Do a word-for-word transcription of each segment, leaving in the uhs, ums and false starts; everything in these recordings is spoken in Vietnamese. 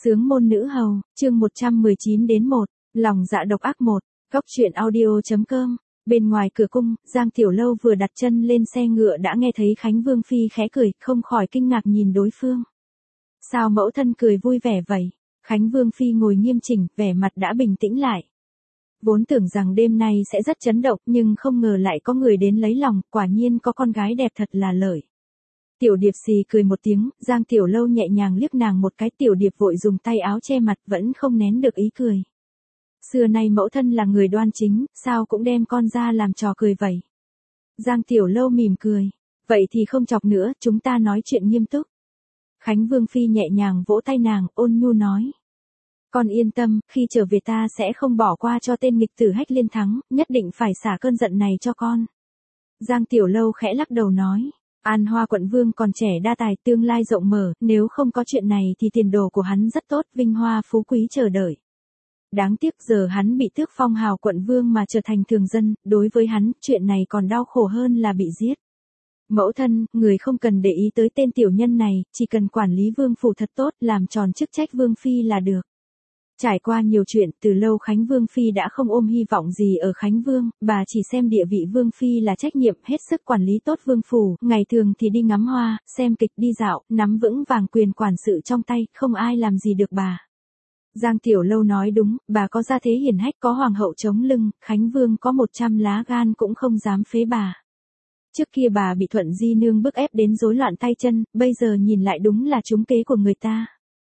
Sướng môn nữ hầu, chương một trăm mười chín đến một, lòng dạ độc ác một, góc truyện audio.com. Bên ngoài cửa cung, Giang Tiểu Lâu vừa đặt chân lên xe ngựa đã nghe thấy Khánh Vương Phi khẽ cười, không khỏi kinh ngạc nhìn đối phương. Sao mẫu thân cười vui vẻ vậy? Khánh Vương Phi ngồi nghiêm chỉnh, vẻ mặt đã bình tĩnh lại. Vốn tưởng rằng đêm nay sẽ rất chấn động, nhưng không ngờ lại có người đến lấy lòng, quả nhiên có con gái đẹp thật là lợi. Tiểu Điệp xì cười một tiếng, Giang Tiểu Lâu nhẹ nhàng liếc nàng một cái, Tiểu Điệp vội dùng tay áo che mặt, vẫn không nén được ý cười. Xưa nay mẫu thân là người đoan chính, sao cũng đem con ra làm trò cười vậy? Giang Tiểu Lâu mỉm cười, vậy thì không chọc nữa, chúng ta nói chuyện nghiêm túc. Khánh Vương Phi nhẹ nhàng vỗ tay nàng, ôn nhu nói. Con yên tâm, khi trở về ta sẽ không bỏ qua cho tên nghịch tử Hách Liên Thắng, nhất định phải xả cơn giận này cho con. Giang Tiểu Lâu khẽ lắc đầu nói. An Hoa quận vương còn trẻ đa tài, tương lai rộng mở, nếu không có chuyện này thì tiền đồ của hắn rất tốt, vinh hoa phú quý chờ đợi. Đáng tiếc giờ hắn bị tước phong hào quận vương mà trở thành thường dân, đối với hắn, chuyện này còn đau khổ hơn là bị giết. Mẫu thân, người không cần để ý tới tên tiểu nhân này, chỉ cần quản lý vương phủ thật tốt, làm tròn chức trách vương phi là được. Trải qua nhiều chuyện, từ lâu Khánh Vương Phi đã không ôm hy vọng gì ở Khánh Vương, bà chỉ xem địa vị Vương Phi là trách nhiệm, hết sức quản lý tốt vương phủ, ngày thường thì đi ngắm hoa, xem kịch, đi dạo, nắm vững vàng quyền quản sự trong tay, không ai làm gì được bà. Giang Tiểu Lâu nói đúng, bà có gia thế hiển hách, có hoàng hậu chống lưng, Khánh Vương có một trăm lá gan cũng không dám phế bà. Trước kia bà bị Thuận Di Nương bức ép đến rối loạn tay chân, bây giờ nhìn lại đúng là trúng kế của người ta.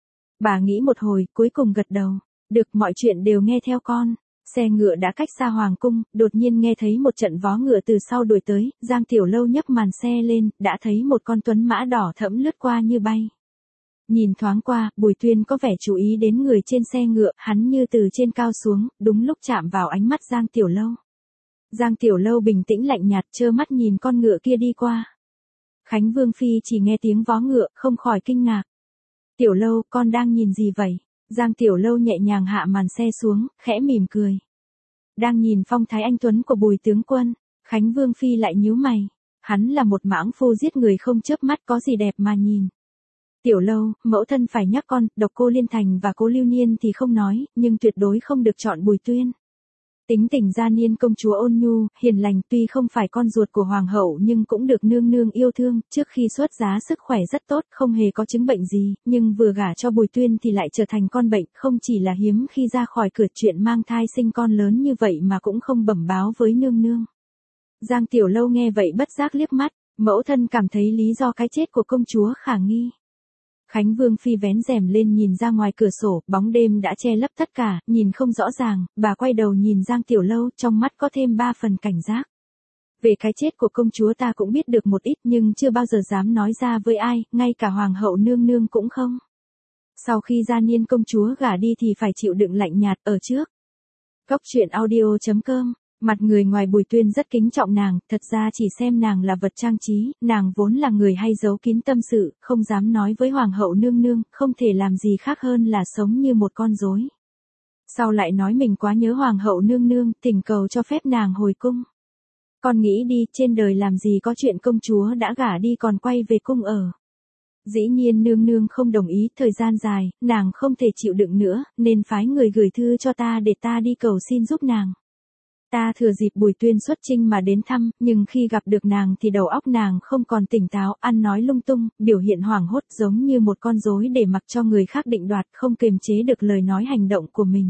Bà nghĩ một hồi, cuối cùng gật đầu. Được, mọi chuyện đều nghe theo con. Xe ngựa đã cách xa hoàng cung, đột nhiên nghe thấy một trận vó ngựa từ sau đuổi tới, Giang Tiểu Lâu nhấc màn xe lên, đã thấy một con tuấn mã đỏ thẫm lướt qua như bay. Nhìn thoáng qua, Bùi Tuyên có vẻ chú ý đến người trên xe ngựa, hắn như từ trên cao xuống, đúng lúc chạm vào ánh mắt Giang Tiểu Lâu. Giang Tiểu Lâu bình tĩnh lạnh nhạt, trơ mắt nhìn con ngựa kia đi qua. Khánh Vương Phi chỉ nghe tiếng vó ngựa, không khỏi kinh ngạc. Tiểu Lâu, con đang nhìn gì vậy? Giang Tiểu Lâu nhẹ nhàng hạ màn xe xuống, khẽ mỉm cười. Đang nhìn phong thái anh tuấn của Bùi tướng quân. Khánh Vương Phi lại nhíu mày. Hắn là một mãng phu giết người không chớp mắt, có gì đẹp mà nhìn. Tiểu Lâu, mẫu thân phải nhắc con, độc cô Liên Thành và cố Lưu Niên thì không nói, nhưng tuyệt đối không được chọn Bùi Tuyên. Tính tình Gia Niên công chúa ôn nhu, hiền lành, tuy không phải con ruột của hoàng hậu nhưng cũng được nương nương yêu thương, trước khi xuất giá sức khỏe rất tốt, không hề có chứng bệnh gì, nhưng vừa gả cho Bùi Tuyên thì lại trở thành con bệnh, không chỉ là hiếm khi ra khỏi cửa chuyện mang thai sinh con lớn như vậy mà cũng không bẩm báo với nương nương. Giang Tiểu Lâu nghe vậy bất giác liếc mắt, mẫu thân cảm thấy lý do cái chết của công chúa khả nghi. Khánh Vương Phi vén rèm lên nhìn ra ngoài cửa sổ, bóng đêm đã che lấp tất cả, nhìn không rõ ràng, bà quay đầu nhìn Giang Tiểu Lâu, trong mắt có thêm ba phần cảnh giác. Về cái chết của công chúa ta cũng biết được một ít nhưng chưa bao giờ dám nói ra với ai, ngay cả hoàng hậu nương nương cũng không. Sau khi Gia Niên công chúa gả đi thì phải chịu đựng lạnh nhạt ở trước. Góc truyện audio.com. Mặt người ngoài Bùi Tuyên rất kính trọng nàng, thật ra chỉ xem nàng là vật trang trí, nàng vốn là người hay giấu kín tâm sự, không dám nói với hoàng hậu nương nương, không thể làm gì khác hơn là sống như một con rối. Sau lại nói mình quá nhớ hoàng hậu nương nương, thỉnh cầu cho phép nàng hồi cung. Con nghĩ đi, trên đời làm gì có chuyện công chúa đã gả đi còn quay về cung ở. Dĩ nhiên nương nương không đồng ý, thời gian dài, nàng không thể chịu đựng nữa, nên phái người gửi thư cho ta để ta đi cầu xin giúp nàng. Ta thừa dịp Bùi Tuyên xuất chinh mà đến thăm, nhưng khi gặp được nàng thì đầu óc nàng không còn tỉnh táo, ăn nói lung tung, biểu hiện hoảng hốt giống như một con rối để mặc cho người khác định đoạt, không kiềm chế được lời nói hành động của mình.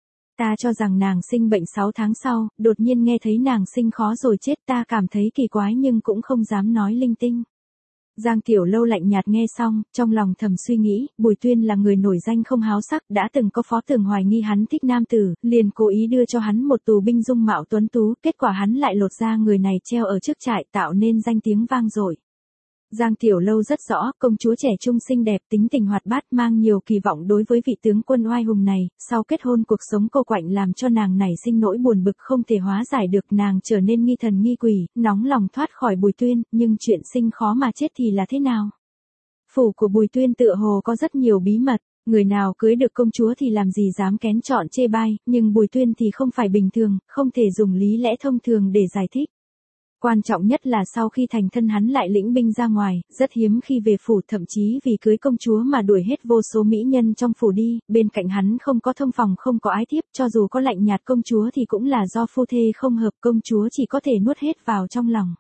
Ta cho rằng nàng sinh bệnh sáu tháng sau, đột nhiên nghe thấy nàng sinh khó rồi chết, ta cảm thấy kỳ quái nhưng cũng không dám nói linh tinh. Giang Tiểu Lâu lạnh nhạt nghe xong, trong lòng thầm suy nghĩ, Bùi Tuyên là người nổi danh không háo sắc, đã từng có phó tường hoài nghi hắn thích nam tử, liền cố ý đưa cho hắn một tù binh dung mạo tuấn tú, kết quả hắn lại lột ra người này treo ở trước trại, tạo nên danh tiếng vang dội. Giang Tiểu Lâu rất rõ, công chúa trẻ trung xinh đẹp, tính tình hoạt bát, mang nhiều kỳ vọng đối với vị tướng quân oai hùng này, sau kết hôn cuộc sống cô quạnh làm cho nàng nảy sinh nỗi buồn bực không thể hóa giải được, nàng trở nên nghi thần nghi quỷ, nóng lòng thoát khỏi Bùi Tuyên, nhưng chuyện sinh khó mà chết thì là thế nào? Phủ của Bùi Tuyên tựa hồ có rất nhiều bí mật, người nào cưới được công chúa thì làm gì dám kén chọn chê bai, nhưng Bùi Tuyên thì không phải bình thường, không thể dùng lý lẽ thông thường để giải thích. Quan trọng nhất là sau khi thành thân hắn lại lĩnh binh ra ngoài, rất hiếm khi về phủ, thậm chí vì cưới công chúa mà đuổi hết vô số mỹ nhân trong phủ đi, bên cạnh hắn không có thông phòng không có ái thiếp, cho dù có lạnh nhạt công chúa thì cũng là do phu thê không hợp, công chúa chỉ có thể nuốt hết vào trong lòng.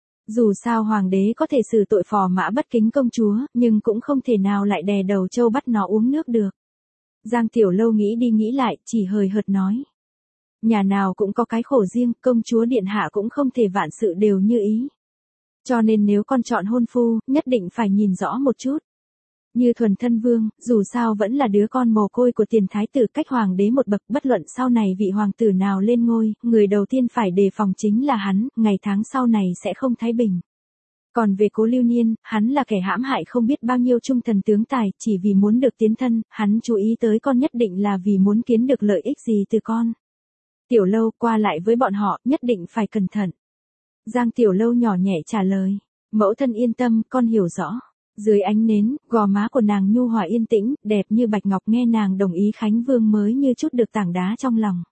Dù sao hoàng đế có thể xử tội phò mã bất kính công chúa, nhưng cũng không thể nào lại đè đầu trâu bắt nó uống nước được. Giang Tiểu Lâu nghĩ đi nghĩ lại, chỉ hời hợt nói. Nhà nào cũng có cái khổ riêng, công chúa điện hạ cũng không thể vạn sự đều như ý. Cho nên nếu con chọn hôn phu, nhất định phải nhìn rõ một chút. Như Thuần Thân Vương, dù sao vẫn là đứa con mồ côi của tiền thái tử, cách hoàng đế một bậc, bất luận sau này vị hoàng tử nào lên ngôi, người đầu tiên phải đề phòng chính là hắn, ngày tháng sau này sẽ không thái bình. Còn về Cố Lưu Niên, hắn là kẻ hãm hại không biết bao nhiêu trung thần tướng tài, chỉ vì muốn được tiến thân, hắn chú ý tới con nhất định là vì muốn kiếm được lợi ích gì từ con. Tiểu Lâu, qua lại với bọn họ, nhất định phải cẩn thận. Giang Tiểu Lâu nhỏ nhẹ trả lời. Mẫu thân yên tâm, con hiểu rõ. Dưới ánh nến, gò má của nàng nhu hòa yên tĩnh, đẹp như bạch ngọc, nghe nàng đồng ý Khánh Vương mới như chút được tảng đá trong lòng.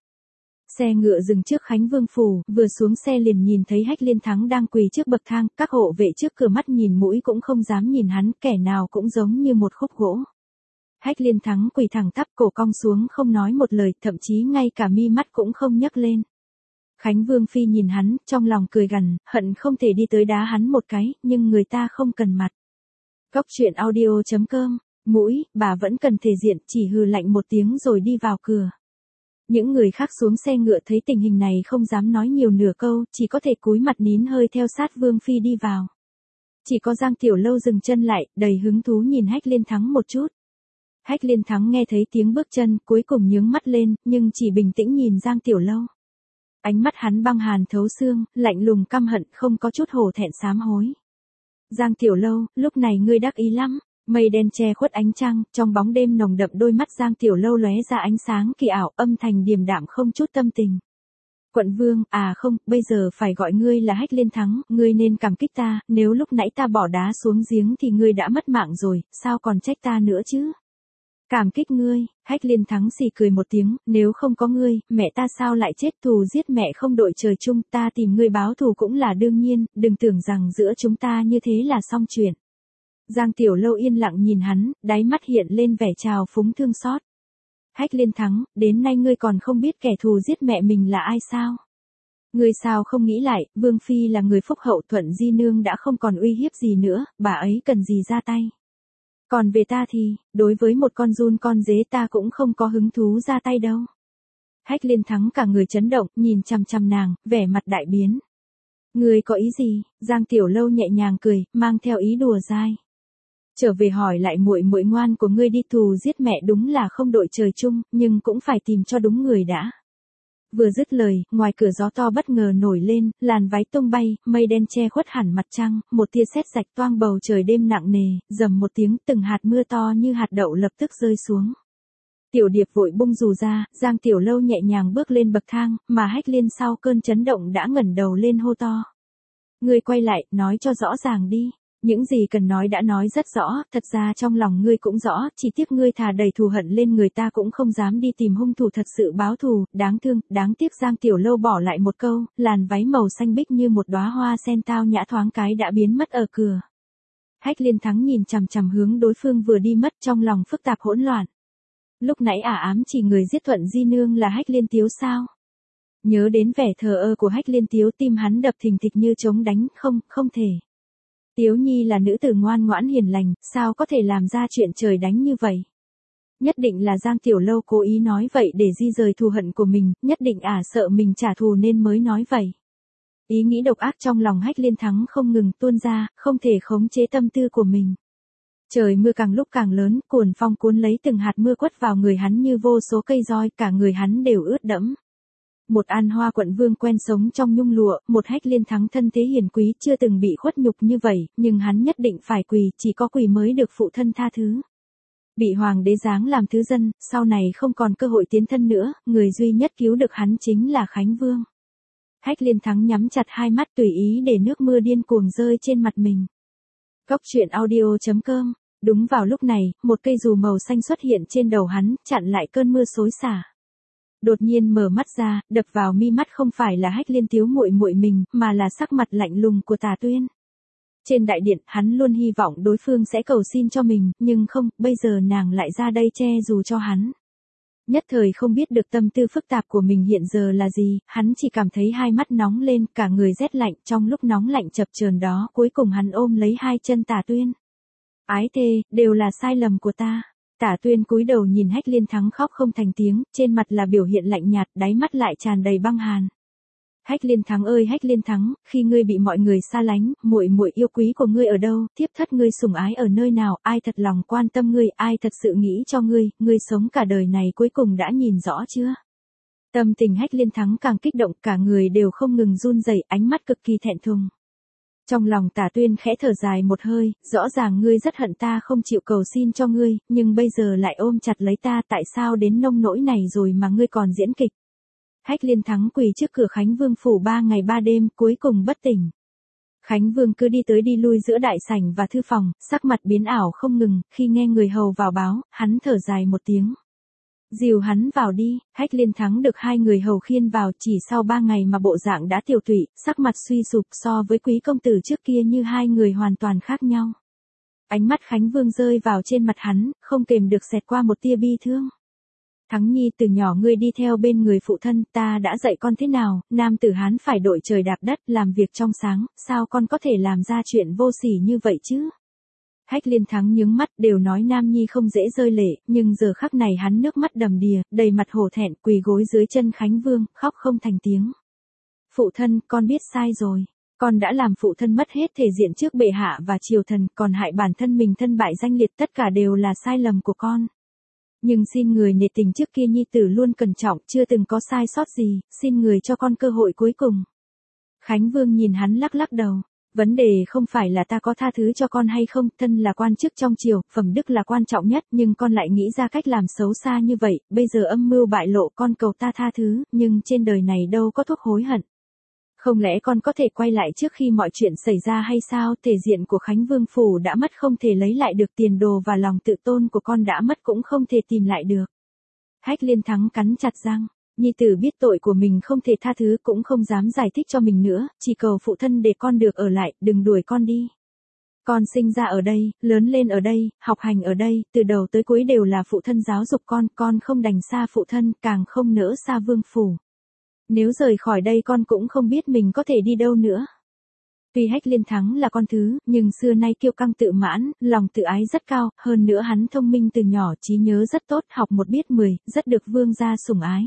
Xe ngựa dừng trước Khánh Vương phủ, vừa xuống xe liền nhìn thấy Hách Liên Thắng đang quỳ trước bậc thang, các hộ vệ trước cửa mắt nhìn mũi cũng không dám nhìn hắn, kẻ nào cũng giống như một khúc gỗ. Hách Liên Thắng quỳ thẳng tắp, cổ cong xuống không nói một lời, thậm chí ngay cả mi mắt cũng không nhấc lên. Khánh Vương phi nhìn hắn, trong lòng cười gằn, hận không thể đi tới đá hắn một cái, nhưng người ta không cần mặt. Góc truyện audio chấm com, mũi, bà vẫn cần thể diện, chỉ hừ lạnh một tiếng rồi đi vào cửa. Những người khác xuống xe ngựa thấy tình hình này không dám nói nhiều nửa câu, chỉ có thể cúi mặt nín hơi theo sát Vương phi đi vào. Chỉ có Giang Tiểu Lâu dừng chân lại, đầy hứng thú nhìn Hách Liên Thắng một chút. Hách Liên Thắng nghe thấy tiếng bước chân, cuối cùng nhướng mắt lên, nhưng chỉ bình tĩnh nhìn Giang Tiểu Lâu. Ánh mắt hắn băng hàn thấu xương, lạnh lùng căm hận, không có chút hổ thẹn sám hối. Giang Tiểu Lâu, lúc này ngươi đắc ý lắm. Mây đen che khuất ánh trăng, trong bóng đêm nồng đậm đôi mắt Giang Tiểu Lâu lóe ra ánh sáng kỳ ảo, âm thanh điềm đạm không chút tâm tình. Quận Vương, à không, bây giờ phải gọi ngươi là Hách Liên Thắng, ngươi nên cảm kích ta, nếu lúc nãy ta bỏ đá xuống giếng thì ngươi đã mất mạng rồi, sao còn trách ta nữa chứ? Cảm kích ngươi, Hách Liên Thắng xì cười một tiếng, nếu không có ngươi, mẹ ta sao lại chết, thù giết mẹ không đội trời chung, ta tìm ngươi báo thù cũng là đương nhiên, đừng tưởng rằng giữa chúng ta như thế là xong chuyện. Giang Tiểu Lâu yên lặng nhìn hắn, đáy mắt hiện lên vẻ trào phúng thương xót. Hách Liên Thắng, đến nay ngươi còn không biết kẻ thù giết mẹ mình là ai sao? Ngươi sao không nghĩ lại, Vương Phi là người phúc hậu, Thuận Di Nương đã không còn uy hiếp gì nữa, bà ấy cần gì ra tay. Còn về ta thì, đối với một con giun con dế ta cũng không có hứng thú ra tay đâu. Hách Liên Thắng cả người chấn động, nhìn chằm chằm nàng, vẻ mặt đại biến. Ngươi có ý gì? Giang Tiểu Lâu nhẹ nhàng cười, mang theo ý đùa dai. Trở về hỏi lại muội muội ngoan của ngươi đi, thù giết mẹ đúng là không đội trời chung, nhưng cũng phải tìm cho đúng người đã. Vừa dứt lời, ngoài cửa gió to bất ngờ nổi lên, làn váy tung bay, mây đen che khuất hẳn mặt trăng, một tia sét rạch toang bầu trời đêm nặng nề, rầm một tiếng, từng hạt mưa to như hạt đậu lập tức rơi xuống. Tiểu Điệp vội bung dù ra, Giang Tiểu Lâu nhẹ nhàng bước lên bậc thang, mà Hách Liên sau cơn chấn động đã ngẩng đầu lên hô to. Ngươi quay lại, nói cho rõ ràng đi. Những gì cần nói đã nói rất rõ, thật ra trong lòng ngươi cũng rõ, chỉ tiếc ngươi thà đầy thù hận lên người ta cũng không dám đi tìm hung thủ thật sự báo thù, đáng thương, đáng tiếc. Giang Tiểu Lâu bỏ lại một câu, làn váy màu xanh biếc như một đóa hoa sen tao nhã thoáng cái đã biến mất ở cửa. Hách Liên Thắng nhìn chằm chằm hướng đối phương vừa đi mất, trong lòng phức tạp hỗn loạn. Lúc nãy ả ám chỉ người giết Thuận Di Nương là Hách Liên Tiếu sao? Nhớ đến vẻ thờ ơ của Hách Liên Tiếu, tim hắn đập thình thịch như trống đánh, không, không thể. Tiếu Nhi là nữ tử ngoan ngoãn hiền lành, sao có thể làm ra chuyện trời đánh như vậy? Nhất định là Giang Tiểu Lâu cố ý nói vậy để di rời thù hận của mình, nhất định ả sợ mình trả thù nên mới nói vậy. Ý nghĩ độc ác trong lòng Hách Liên Thắng không ngừng tuôn ra, không thể khống chế tâm tư của mình. Trời mưa càng lúc càng lớn, cuồn phong cuốn lấy từng hạt mưa quất vào người hắn như vô số cây roi, cả người hắn đều ướt đẫm. Một An Hoa quận vương quen sống trong nhung lụa, một Hách Liên Thắng thân thế hiền quý chưa từng bị khuất nhục như vậy, nhưng hắn nhất định phải quỳ, chỉ có quỳ mới được phụ thân tha thứ. Bị hoàng đế giáng làm thứ dân, sau này không còn cơ hội tiến thân nữa, người duy nhất cứu được hắn chính là Khánh Vương. Hách Liên Thắng nhắm chặt hai mắt tùy ý để nước mưa điên cuồng rơi trên mặt mình. Góc truyện audio chấm com. Đúng vào lúc này, một cây dù màu xanh xuất hiện trên đầu hắn, chặn lại cơn mưa xối xả. Đột nhiên mở mắt ra, đập vào mi mắt không phải là Hách Liên thiếu muội muội mình, mà là sắc mặt lạnh lùng của Tà Tuyên. Trên đại điện, hắn luôn hy vọng đối phương sẽ cầu xin cho mình, nhưng không, bây giờ nàng lại ra đây che dù cho hắn. Nhất thời không biết được tâm tư phức tạp của mình hiện giờ là gì, hắn chỉ cảm thấy hai mắt nóng lên, cả người rét lạnh, trong lúc nóng lạnh chập chờn đó, cuối cùng hắn ôm lấy hai chân Tà Tuyên. Ái thê, đều là sai lầm của ta. Tả Tuyên cúi đầu nhìn Hách Liên Thắng khóc không thành tiếng, trên mặt là biểu hiện lạnh nhạt, đáy mắt lại tràn đầy băng hàn. Hách Liên Thắng ơi Hách Liên Thắng, khi ngươi bị mọi người xa lánh, muội muội yêu quý của ngươi ở đâu, thiếp thất ngươi sủng ái ở nơi nào, ai thật lòng quan tâm ngươi, ai thật sự nghĩ cho ngươi, ngươi sống cả đời này cuối cùng đã nhìn rõ chưa? Tâm tình Hách Liên Thắng càng kích động, cả người đều không ngừng run rẩy, ánh mắt cực kỳ thẹn thùng. Trong lòng Tả Tuyên khẽ thở dài một hơi, rõ ràng ngươi rất hận ta không chịu cầu xin cho ngươi, nhưng bây giờ lại ôm chặt lấy ta, tại sao đến nông nỗi này rồi mà ngươi còn diễn kịch? Hách Liên Thắng quỳ trước cửa Khánh Vương phủ ba ngày ba đêm, cuối cùng bất tỉnh. Khánh Vương cứ đi tới đi lui giữa đại sảnh và thư phòng, sắc mặt biến ảo không ngừng, khi nghe người hầu vào báo, hắn thở dài một tiếng. Dìu hắn vào đi, Hách Liên Thắng được hai người hầu khiêng vào, chỉ sau ba ngày mà bộ dạng đã tiểu tụy, sắc mặt suy sụp, so với quý công tử trước kia như hai người hoàn toàn khác nhau. Ánh mắt Khánh Vương rơi vào trên mặt hắn, không kềm được xẹt qua một tia bi thương. Thắng nhi, từ nhỏ ngươi đi theo bên người phụ thân, ta đã dạy con thế nào, nam tử Hán phải đội trời đạp đất, làm việc trong sáng, sao con có thể làm ra chuyện vô sỉ như vậy chứ? Hách Liên Thắng nhướng mắt, đều nói nam nhi không dễ rơi lệ, nhưng giờ khắc này hắn nước mắt đầm đìa, đầy mặt hổ thẹn, quỳ gối dưới chân Khánh Vương, khóc không thành tiếng. Phụ thân, con biết sai rồi. Con đã làm phụ thân mất hết thể diện trước bệ hạ và triều thần, còn hại bản thân mình thân bại danh liệt, tất cả đều là sai lầm của con. Nhưng xin người nể tình trước kia nhi tử luôn cẩn trọng, chưa từng có sai sót gì, xin người cho con cơ hội cuối cùng. Khánh Vương nhìn hắn lắc lắc đầu. Vấn đề không phải là ta có tha thứ cho con hay không, thân là quan chức trong triều, phẩm đức là quan trọng nhất, nhưng con lại nghĩ ra cách làm xấu xa như vậy, bây giờ âm mưu bại lộ, con cầu ta tha thứ, nhưng trên đời này đâu có thuốc hối hận. Không lẽ con có thể quay lại trước khi mọi chuyện xảy ra hay sao? Thể diện của Khánh Vương phủ đã mất, không thể lấy lại được, tiền đồ và lòng tự tôn của con đã mất cũng không thể tìm lại được. Hách Liên Thắng cắn chặt răng. Nhi tử biết tội của mình không thể tha thứ, cũng không dám giải thích cho mình nữa, chỉ cầu phụ thân để con được ở lại, đừng đuổi con đi. Con sinh ra ở đây, lớn lên ở đây, học hành ở đây, từ đầu tới cuối đều là phụ thân giáo dục con, con không đành xa phụ thân, càng không nỡ xa vương phủ. Nếu rời khỏi đây con cũng không biết mình có thể đi đâu nữa. Tuy Hách Liên Thắng là con thứ, nhưng xưa nay kiêu căng tự mãn, lòng tự ái rất cao, hơn nữa hắn thông minh từ nhỏ, trí nhớ rất tốt, học một biết mười, rất được vương gia sủng ái.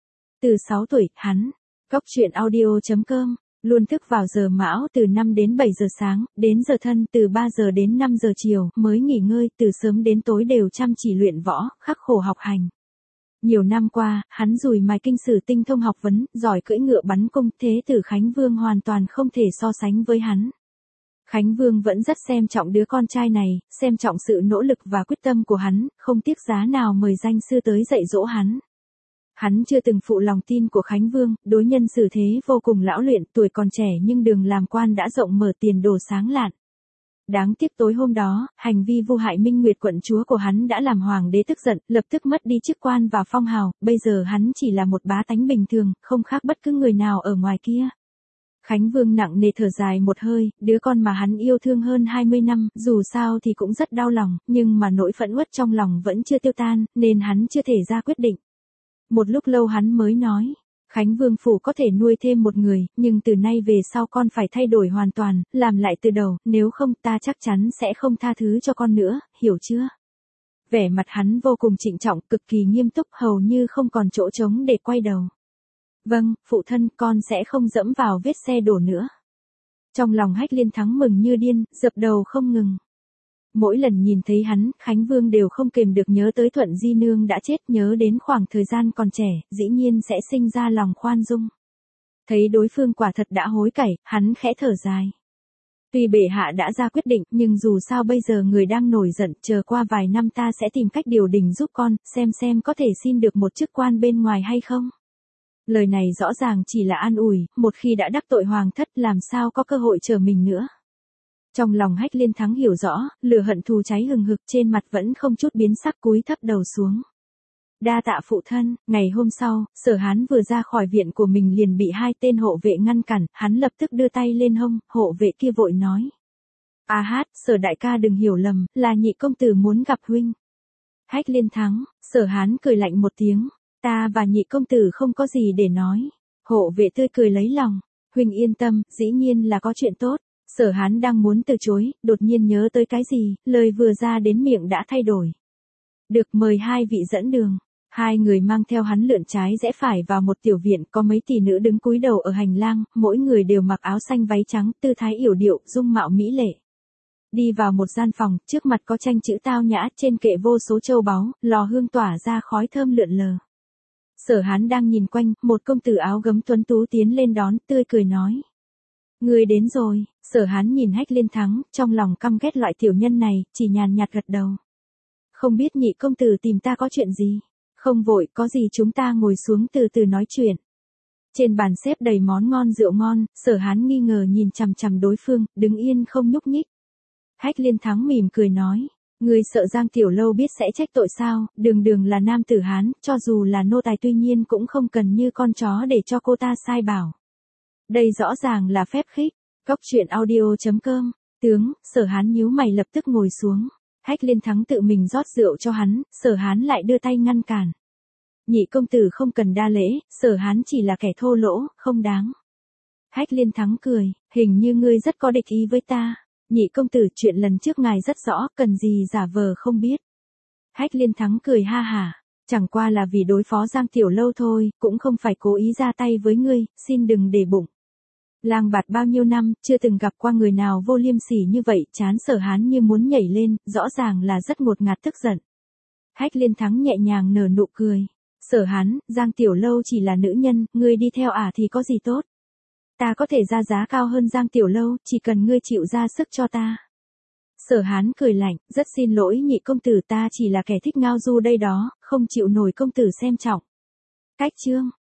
Từ sáu tuổi, hắn, Góc Truyện Audio chấm com, luôn thức vào giờ mão từ năm đến bảy giờ sáng, đến giờ thân từ ba giờ đến năm giờ chiều, mới nghỉ ngơi, từ sớm đến tối đều chăm chỉ luyện võ, khắc khổ học hành. Nhiều năm qua, hắn dùi mài kinh sử tinh thông học vấn, giỏi cưỡi ngựa bắn cung, thế tử Khánh Vương hoàn toàn không thể so sánh với hắn. Khánh Vương vẫn rất xem trọng đứa con trai này, xem trọng sự nỗ lực và quyết tâm của hắn, không tiếc giá nào mời danh sư tới dạy dỗ hắn. Hắn chưa từng phụ lòng tin của Khánh Vương, đối nhân xử thế vô cùng lão luyện, tuổi còn trẻ nhưng đường làm quan đã rộng mở, tiền đồ sáng lạn. Đáng tiếc tối hôm đó, hành vi vu hại Minh Nguyệt quận chúa của hắn đã làm hoàng đế tức giận, lập tức mất đi chức quan và phong hào, bây giờ hắn chỉ là một bá tánh bình thường, không khác bất cứ người nào ở ngoài kia. Khánh Vương nặng nề thở dài một hơi, đứa con mà hắn yêu thương hơn hai mươi năm, dù sao thì cũng rất đau lòng, nhưng mà nỗi phẫn uất trong lòng vẫn chưa tiêu tan, nên hắn chưa thể ra quyết định. Một lúc lâu hắn mới nói, Khánh Vương phủ có thể nuôi thêm một người, nhưng từ nay về sau con phải thay đổi hoàn toàn, làm lại từ đầu, nếu không ta chắc chắn sẽ không tha thứ cho con nữa, hiểu chưa? Vẻ mặt hắn vô cùng trịnh trọng, cực kỳ nghiêm túc, hầu như không còn chỗ trống để quay đầu. Vâng, phụ thân, con sẽ không dẫm vào vết xe đổ nữa. Trong lòng Hách Liên Thắng mừng như điên, dập đầu không ngừng. Mỗi lần nhìn thấy hắn, Khánh Vương đều không kềm được nhớ tới Thuận Di Nương đã chết, nhớ đến khoảng thời gian còn trẻ, dĩ nhiên sẽ sinh ra lòng khoan dung. Thấy đối phương quả thật đã hối cải, hắn khẽ thở dài. Tuy bệ hạ đã ra quyết định, nhưng dù sao bây giờ người đang nổi giận, chờ qua vài năm ta sẽ tìm cách điều đình giúp con, xem xem có thể xin được một chức quan bên ngoài hay không. Lời này rõ ràng chỉ là an ủi, một khi đã đắc tội hoàng thất làm sao có cơ hội chờ mình nữa. Trong lòng Hách Liên Thắng hiểu rõ, lửa hận thù cháy hừng hực, trên mặt vẫn không chút biến sắc, cúi thấp đầu xuống. Đa tạ phụ thân. Ngày hôm sau, Sở Hán vừa ra khỏi viện của mình liền bị hai tên hộ vệ ngăn cản, hắn lập tức đưa tay lên hông, hộ vệ kia vội nói. A hát, Sở đại ca đừng hiểu lầm, là nhị công tử muốn gặp huynh. Hách Liên Thắng, Sở Hán cười lạnh một tiếng, ta và nhị công tử không có gì để nói. Hộ vệ tươi cười lấy lòng, huynh yên tâm, dĩ nhiên là có chuyện tốt. Sở Hán đang muốn từ chối, đột nhiên nhớ tới cái gì, lời vừa ra đến miệng đã thay đổi. Được, mời hai vị dẫn đường. Hai người mang theo hắn lượn trái rẽ phải vào một tiểu viện, có mấy tỷ nữ đứng cúi đầu ở hành lang, mỗi người đều mặc áo xanh váy trắng, tư thái yểu điệu, dung mạo mỹ lệ. Đi vào một gian phòng, trước mặt có tranh chữ tao nhã, trên kệ vô số châu báu, lò hương tỏa ra khói thơm lượn lờ. Sở Hán đang nhìn quanh, một công tử áo gấm tuấn tú tiến lên đón, tươi cười nói. Người đến rồi. Sở Hán nhìn Hách Liên Thắng, trong lòng căm ghét loại tiểu nhân này, chỉ nhàn nhạt gật đầu. Không biết nhị công tử tìm ta có chuyện gì? Không vội, có gì chúng ta ngồi xuống từ từ nói chuyện. Trên bàn xếp đầy món ngon rượu ngon, Sở Hán nghi ngờ nhìn chằm chằm đối phương, đứng yên không nhúc nhích. Hách Liên Thắng mỉm cười nói, người sợ Giang Tiểu Lâu biết sẽ trách tội sao, đường đường là nam tử Hán, cho dù là nô tài tuy nhiên cũng không cần như con chó để cho cô ta sai bảo. Đây rõ ràng là phép khích. Góc truyện audio chấm com, tướng, Sở Hán nhíu mày lập tức ngồi xuống. Hách Liên Thắng tự mình rót rượu cho hắn, Sở Hán lại đưa tay ngăn cản. Nhị công tử không cần đa lễ, Sở Hán chỉ là kẻ thô lỗ, không đáng. Hách Liên Thắng cười, hình như ngươi rất có địch ý với ta. Nhị công tử, chuyện lần trước ngài rất rõ, cần gì giả vờ không biết. Hách Liên Thắng cười ha hả, chẳng qua là vì đối phó Giang Tiểu Lâu thôi, cũng không phải cố ý ra tay với ngươi, xin đừng để bụng. Lang bạt bao nhiêu năm, chưa từng gặp qua người nào vô liêm sỉ như vậy, chán Sở Hán như muốn nhảy lên, rõ ràng là rất ngột ngạt tức giận. Hách Liên Thắng nhẹ nhàng nở nụ cười. Sở Hán, Giang Tiểu Lâu chỉ là nữ nhân, ngươi đi theo ả à thì có gì tốt. Ta có thể ra giá cao hơn Giang Tiểu Lâu, chỉ cần ngươi chịu ra sức cho ta. Sở Hán cười lạnh, rất xin lỗi nhị công tử, ta chỉ là kẻ thích ngao du đây đó, không chịu nổi công tử xem trọng. Cách chương.